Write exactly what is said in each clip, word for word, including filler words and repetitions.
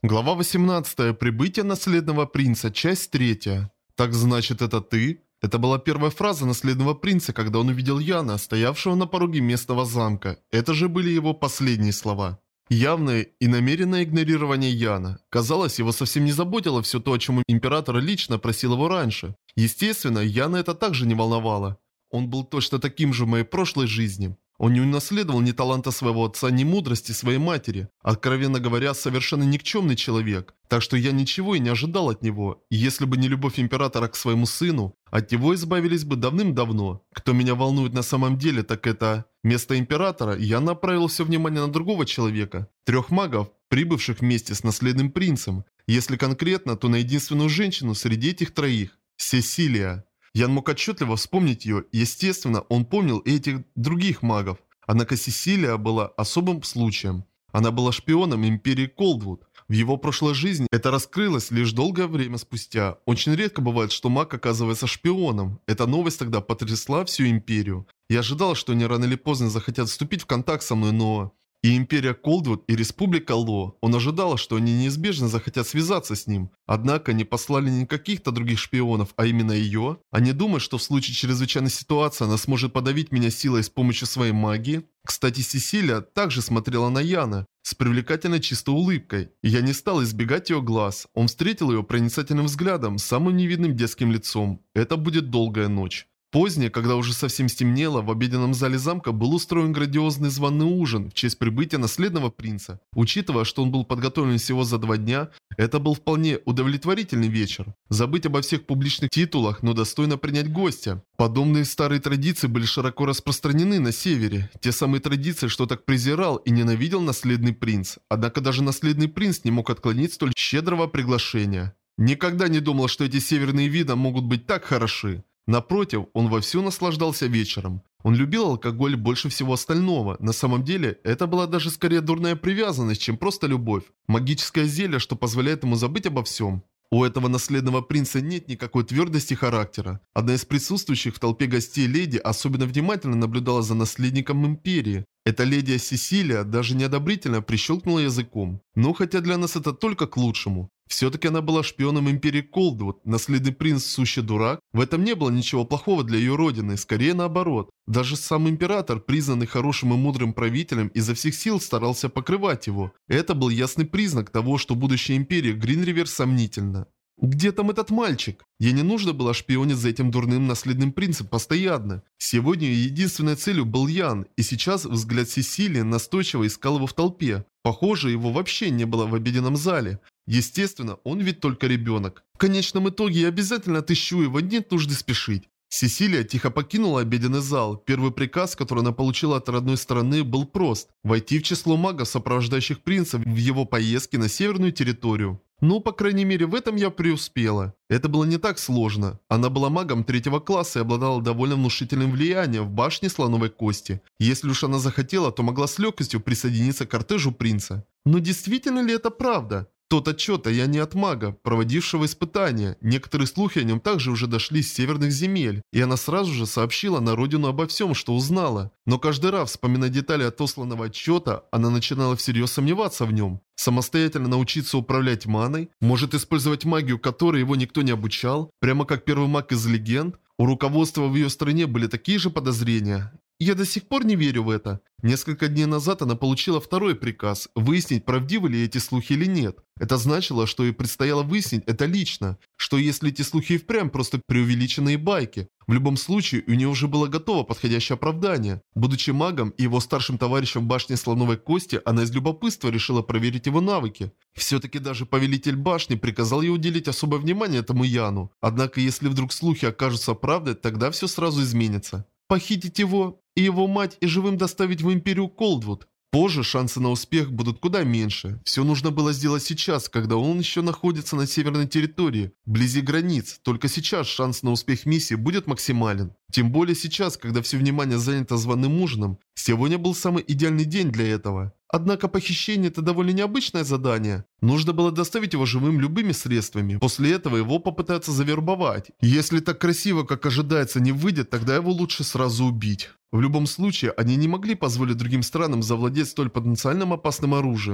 Глава восемнадцатая. Прибытие наследного принца. Часть третья. «Так значит, это ты?» Это была первая фраза наследного принца, когда он увидел Яна, стоявшего на пороге местного замка. Это же были его последние слова. Явное и намеренное игнорирование Яна. Казалось, его совсем не заботило все то, о чем император лично просил его раньше. Естественно, Яна это также не волновало. Он был точно таким же в моей прошлой жизни. Он не унаследовал ни таланта своего отца, ни мудрости своей матери. Откровенно говоря, совершенно никчемный человек. Так что я ничего и не ожидал от него. И если бы не любовь императора к своему сыну, от него избавились бы давным-давно. Кто меня волнует на самом деле, так это... Вместо императора я направил все внимание на другого человека. Трех магов, прибывших вместе с наследным принцем. Если конкретно, то на единственную женщину среди этих троих. Сесилия. Ян мог отчетливо вспомнить ее, естественно, он помнил и этих других магов. Однако Сесилия была особым случаем. Она была шпионом Империи Колдвуд. В его прошлой жизни это раскрылось лишь долгое время спустя. Очень редко бывает, что маг оказывается шпионом. Эта новость тогда потрясла всю Империю. Я ожидал, что они рано или поздно захотят вступить в контакт со мной, но... И Империя Колдвуд, и Республика Ло. Он ожидал, что они неизбежно захотят связаться с ним. Однако не послали не каких-то других шпионов, а именно ее. Они думают, что в случае чрезвычайной ситуации она сможет подавить меня силой с помощью своей магии. Кстати, Сесилия также смотрела на Яна с привлекательной чистой улыбкой. И я не стал избегать ее глаз. Он встретил ее проницательным взглядом, самым невидным детским лицом. Это будет долгая ночь. Позднее, когда уже совсем стемнело, в обеденном зале замка был устроен грандиозный званый ужин в честь прибытия наследного принца. Учитывая, что он был подготовлен всего за два дня, это был вполне удовлетворительный вечер. Забыть обо всех публичных титулах, но достойно принять гостя. Подобные старые традиции были широко распространены на севере. Те самые традиции, что так презирал и ненавидел наследный принц. Однако даже наследный принц не мог отклонить столь щедрого приглашения. Никогда не думал, что эти северные виды могут быть так хороши. Напротив, он вовсю наслаждался вечером. Он любил алкоголь больше всего остального. На самом деле, это была даже скорее дурная привязанность, чем просто любовь. Магическое зелье, что позволяет ему забыть обо всем. У этого наследного принца нет никакой твердости характера. Одна из присутствующих в толпе гостей леди особенно внимательно наблюдала за наследником империи. Эта леди Сесилия даже неодобрительно прищелкнула языком. Но хотя для нас это только к лучшему. Все-таки она была шпионом Империи Колдвуд, наследный принц сущий дурак. В этом не было ничего плохого для ее родины, скорее наоборот. Даже сам император, признанный хорошим и мудрым правителем, изо всех сил старался покрывать его. Это был ясный признак того, что будущее Империи Гринривер сомнительно. Где там этот мальчик? Ей не нужно было шпионить за этим дурным наследным принцем постоянно. Сегодня ее единственной целью был Ян, и сейчас взгляд Сесилии настойчиво искал его в толпе. Похоже, его вообще не было в обеденном зале. Естественно, он ведь только ребенок. В конечном итоге я обязательно отыщу его, нет нужды спешить. Сесилия тихо покинула обеденный зал. Первый приказ, который она получила от родной стороны, был прост. Войти в число магов, сопровождающих принца в его поездке на северную территорию. Ну, по крайней мере, в этом я преуспела. Это было не так сложно. Она была магом третьего класса и обладала довольно внушительным влиянием в башне Слоновой Кости. Если уж она захотела, то могла с легкостью присоединиться к кортежу принца. Но действительно ли это правда? Тот отчет, а я не от мага, проводившего испытания. Некоторые слухи о нем также уже дошли с северных земель, и она сразу же сообщила на родину обо всем, что узнала. Но каждый раз, вспоминая детали отосланного отчета, она начинала всерьез сомневаться в нем. Самостоятельно научиться управлять маной? Может использовать магию, которой его никто не обучал? Прямо как первый маг из легенд? У руководства в ее стране были такие же подозрения. Я до сих пор не верю в это. Несколько дней назад она получила второй приказ – выяснить, правдивы ли эти слухи или нет. Это значило, что ей предстояло выяснить это лично, что если эти слухи и впрямь просто преувеличенные байки. В любом случае, у нее уже было готово подходящее оправдание. Будучи магом и его старшим товарищем в башне Слоновой Кости, она из любопытства решила проверить его навыки. Все-таки даже повелитель башни приказал ей уделить особое внимание этому Яну. Однако, если вдруг слухи окажутся правдой, тогда все сразу изменится. Похитить его и его мать и живым доставить в Империю Колдвуд. Позже шансы на успех будут куда меньше. Все нужно было сделать сейчас, когда он еще находится на северной территории, вблизи границ. Только сейчас шанс на успех миссии будет максимален. Тем более сейчас, когда все внимание занято званым ужином. Сегодня был самый идеальный день для этого. Однако похищение – это довольно необычное задание. Нужно было доставить его живым любыми средствами. После этого его попытаются завербовать. Если так красиво, как ожидается, не выйдет, тогда его лучше сразу убить. В любом случае, они не могли позволить другим странам завладеть столь потенциальным опасным оружием.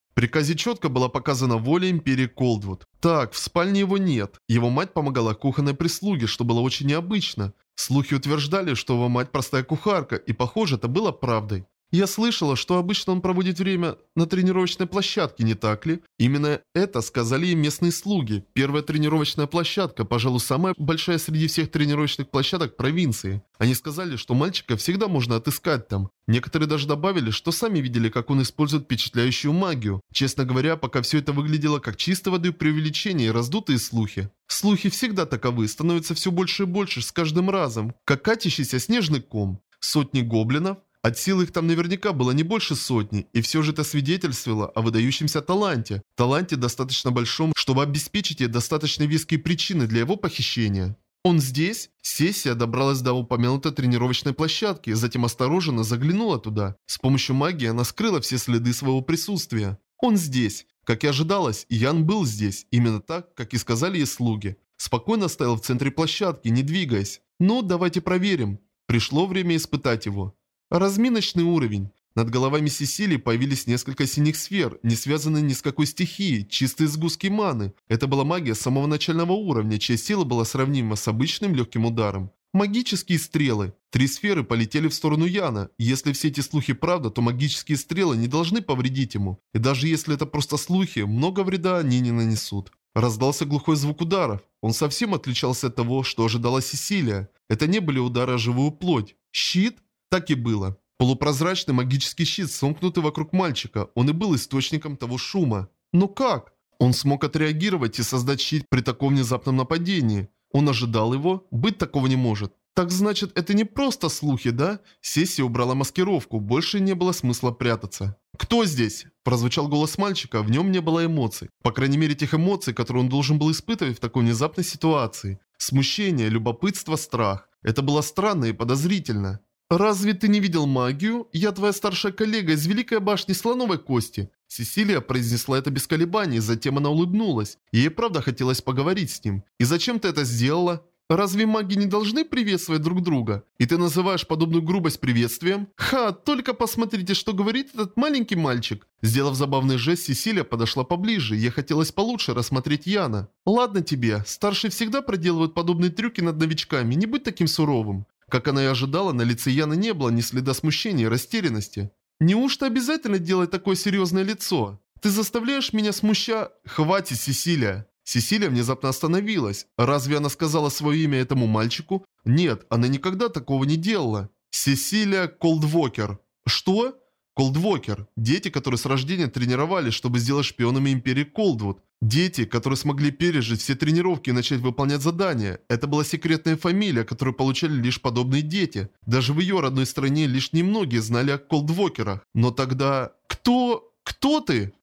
В приказе четко была показана воля Империи Колдвуд. Так, в спальне его нет. Его мать помогала кухонной прислуге, что было очень необычно. Слухи утверждали, что его мать простая кухарка, и похоже, это было правдой. Я слышала, что обычно он проводит время на тренировочной площадке, не так ли? Именно это сказали и местные слуги. Первая тренировочная площадка, пожалуй, самая большая среди всех тренировочных площадок провинции. Они сказали, что мальчика всегда можно отыскать там. Некоторые даже добавили, что сами видели, как он использует впечатляющую магию. Честно говоря, пока все это выглядело как чистой воды преувеличение и раздутые слухи. Слухи всегда таковы, становятся все больше и больше с каждым разом, как катящийся снежный ком. Сотни гоблинов? От силы их там наверняка было не больше сотни, и все же это свидетельствовало о выдающемся таланте. Таланте достаточно большом, чтобы обеспечить ей достаточно веские причины для его похищения. Он здесь? Сессия добралась до упомянутой тренировочной площадки, затем осторожно заглянула туда. С помощью магии она скрыла все следы своего присутствия. Он здесь. Как и ожидалось, Ян был здесь, именно так, как и сказали ей слуги. Спокойно стоял в центре площадки, не двигаясь. Ну, давайте проверим. Пришло время испытать его. Разминочный уровень. Над головами Сесилии появились несколько синих сфер, не связанные ни с какой стихией, чистые сгустки маны. Это была магия самого начального уровня, чья сила была сравнима с обычным легким ударом. Магические стрелы. Три сферы полетели в сторону Яна. Если все эти слухи правда, то магические стрелы не должны повредить ему. И даже если это просто слухи, много вреда они не нанесут. Раздался глухой звук ударов. Он совсем отличался от того, что ожидала Сесилия. Это не были удары о живую плоть. Щит? Так и было. Полупрозрачный магический щит, сомкнутый вокруг мальчика, он и был источником того шума. Но как? Он смог отреагировать и создать щит при таком внезапном нападении. Он ожидал его? Быть такого не может. Так значит, это не просто слухи, да? Сессия убрала маскировку, больше не было смысла прятаться. «Кто здесь?» – прозвучал голос мальчика, в нем не было эмоций. По крайней мере, тех эмоций, которые он должен был испытывать в такой внезапной ситуации. Смущение, любопытство, страх. Это было странно и подозрительно. «Разве ты не видел магию? Я твоя старшая коллега из Великой Башни Слоновой Кости». Сесилия произнесла это без колебаний, затем она улыбнулась. Ей правда хотелось поговорить с ним. «И зачем ты это сделала? Разве маги не должны приветствовать друг друга? И ты называешь подобную грубость приветствием? Ха, только посмотрите, что говорит этот маленький мальчик». Сделав забавный жест, Сесилия подошла поближе. Ей хотелось получше рассмотреть Яна. «Ладно тебе, старшие всегда проделывают подобные трюки над новичками, не будь таким суровым». Как она и ожидала, на лице Яна не было ни следа смущения и растерянности. «Неужто обязательно делать такое серьезное лицо? Ты заставляешь меня смуща...» «Хватит, Сесилия!» Сесилия внезапно остановилась. Разве она сказала свое имя этому мальчику? Нет, она никогда такого не делала. Сесилия Колдвокер. Что? Колдвокер. Дети, которые с рождения тренировались, чтобы сделать шпионами Империи Колдвуд. Дети, которые смогли пережить все тренировки и начать выполнять задания. Это была секретная фамилия, которую получали лишь подобные дети. Даже в ее родной стране лишь немногие знали о Колдвокерах. Но тогда... Кто... Кто ты?